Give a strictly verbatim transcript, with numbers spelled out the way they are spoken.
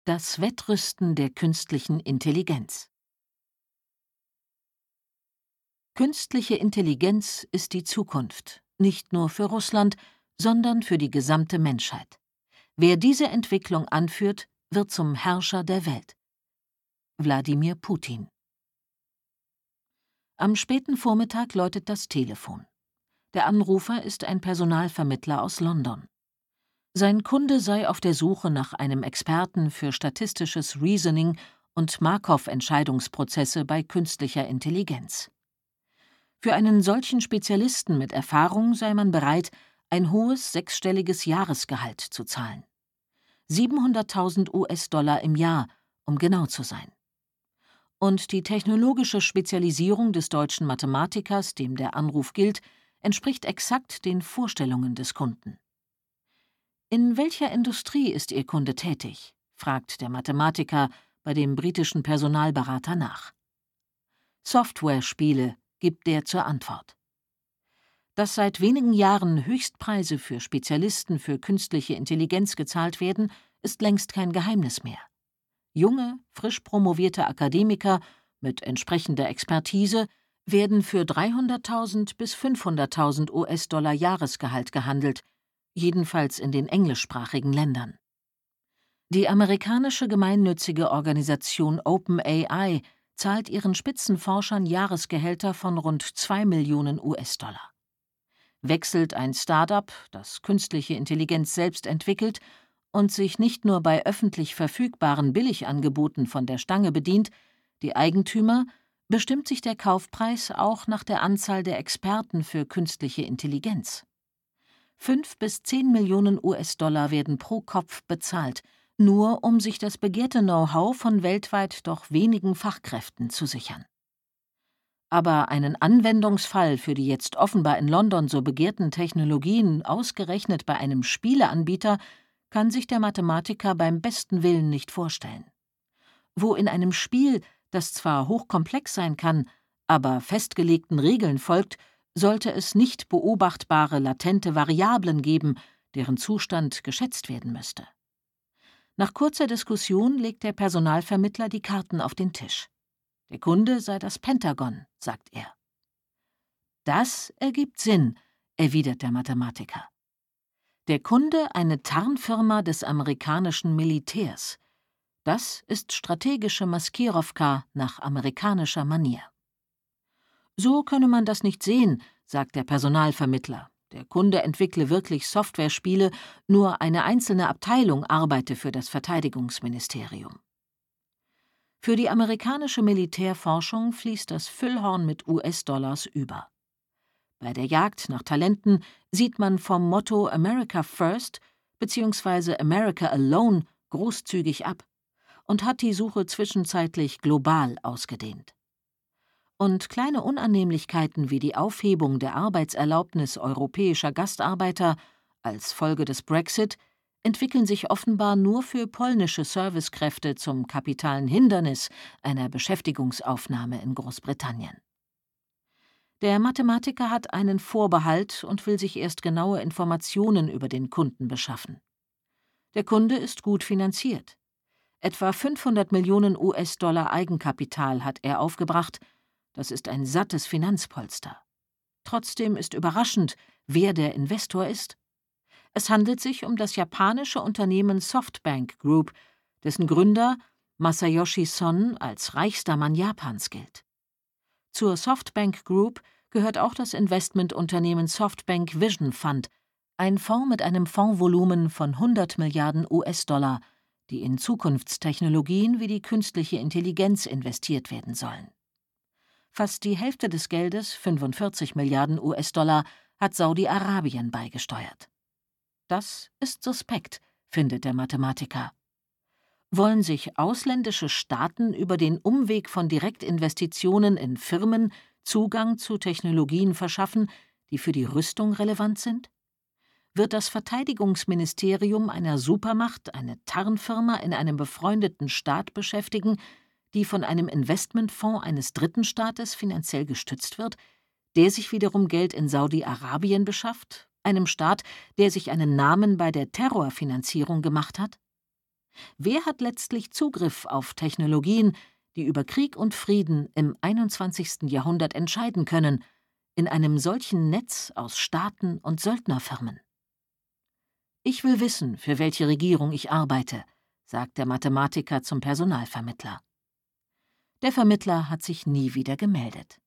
Das Wettrüsten der künstlichen Intelligenz. Künstliche Intelligenz ist die Zukunft, nicht nur für Russland, sondern für die gesamte Menschheit. Wer diese Entwicklung anführt, wird zum Herrscher der Welt. Wladimir Putin. Am späten Vormittag läutet das Telefon. Der Anrufer ist ein Personalvermittler aus London. Sein Kunde sei auf der Suche nach einem Experten für statistisches Reasoning und Markov-Entscheidungsprozesse bei künstlicher Intelligenz. Für einen solchen Spezialisten mit Erfahrung sei man bereit, ein hohes sechsstelliges Jahresgehalt zu zahlen. siebenhunderttausend US-Dollar im Jahr, um genau zu sein. Und die technologische Spezialisierung des deutschen Mathematikers, dem der Anruf gilt, entspricht exakt den Vorstellungen des Kunden. »In welcher Industrie ist Ihr Kunde tätig?« fragt der Mathematiker bei dem britischen Personalberater nach. »Software-Spiele«, gibt der zur Antwort. Dass seit wenigen Jahren Höchstpreise für Spezialisten für künstliche Intelligenz gezahlt werden, ist längst kein Geheimnis mehr. Junge, frisch promovierte Akademiker mit entsprechender Expertise werden für dreihunderttausend bis fünfhunderttausend US-Dollar Jahresgehalt gehandelt, jedenfalls in den englischsprachigen Ländern. Die amerikanische gemeinnützige Organisation OpenAI zahlt ihren Spitzenforschern Jahresgehälter von rund zwei Millionen US-Dollar. Wechselt ein Start-up, das künstliche Intelligenz selbst entwickelt und sich nicht nur bei öffentlich verfügbaren Billigangeboten von der Stange bedient, die Eigentümer, bestimmt sich der Kaufpreis auch nach der Anzahl der Experten für künstliche Intelligenz. Fünf bis zehn Millionen US-Dollar werden pro Kopf bezahlt, nur um sich das begehrte Know-how von weltweit doch wenigen Fachkräften zu sichern. Aber einen Anwendungsfall für die jetzt offenbar in London so begehrten Technologien ausgerechnet bei einem Spieleanbieter kann sich der Mathematiker beim besten Willen nicht vorstellen. Wo in einem Spiel, das zwar hochkomplex sein kann, aber festgelegten Regeln folgt, sollte es nicht beobachtbare latente Variablen geben, deren Zustand geschätzt werden müsste. Nach kurzer Diskussion legt der Personalvermittler die Karten auf den Tisch. Der Kunde sei das Pentagon, sagt er. Das ergibt Sinn, erwidert der Mathematiker. Der Kunde eine Tarnfirma des amerikanischen Militärs. Das ist strategische Maskierowka nach amerikanischer Manier. So könne man das nicht sehen, sagt der Personalvermittler. Der Kunde entwickle wirklich Softwarespiele, nur eine einzelne Abteilung arbeite für das Verteidigungsministerium. Für die amerikanische Militärforschung fließt das Füllhorn mit U S-Dollars über. Bei der Jagd nach Talenten sieht man vom Motto America First bzw. America Alone großzügig ab und hat die Suche zwischenzeitlich global ausgedehnt. Und kleine Unannehmlichkeiten wie die Aufhebung der Arbeitserlaubnis europäischer Gastarbeiter als Folge des Brexit entwickeln sich offenbar nur für polnische Servicekräfte zum kapitalen Hindernis einer Beschäftigungsaufnahme in Großbritannien. Der Mathematiker hat einen Vorbehalt und will sich erst genaue Informationen über den Kunden beschaffen. Der Kunde ist gut finanziert. Etwa fünfhundert Millionen US-Dollar Eigenkapital hat er aufgebracht. Das ist ein sattes Finanzpolster. Trotzdem ist überraschend, wer der Investor ist. Es handelt sich um das japanische Unternehmen Softbank Group, dessen Gründer Masayoshi Son als reichster Mann Japans gilt. Zur Softbank Group gehört auch das Investmentunternehmen Softbank Vision Fund, ein Fonds mit einem Fondsvolumen von hundert Milliarden US-Dollar, die in Zukunftstechnologien wie die künstliche Intelligenz investiert werden sollen. Fast die Hälfte des Geldes, fünfundvierzig Milliarden US-Dollar, hat Saudi-Arabien beigesteuert. Das ist suspekt, findet der Mathematiker. Wollen sich ausländische Staaten über den Umweg von Direktinvestitionen in Firmen Zugang zu Technologien verschaffen, die für die Rüstung relevant sind? Wird das Verteidigungsministerium einer Supermacht eine Tarnfirma in einem befreundeten Staat beschäftigen, die von einem Investmentfonds eines dritten Staates finanziell gestützt wird, der sich wiederum Geld in Saudi-Arabien beschafft, einem Staat, der sich einen Namen bei der Terrorfinanzierung gemacht hat? Wer hat letztlich Zugriff auf Technologien, die über Krieg und Frieden im einundzwanzigsten Jahrhundert entscheiden können, in einem solchen Netz aus Staaten und Söldnerfirmen? »Ich will wissen, für welche Regierung ich arbeite«, sagt der Mathematiker zum Personalvermittler. Der Vermittler hat sich nie wieder gemeldet.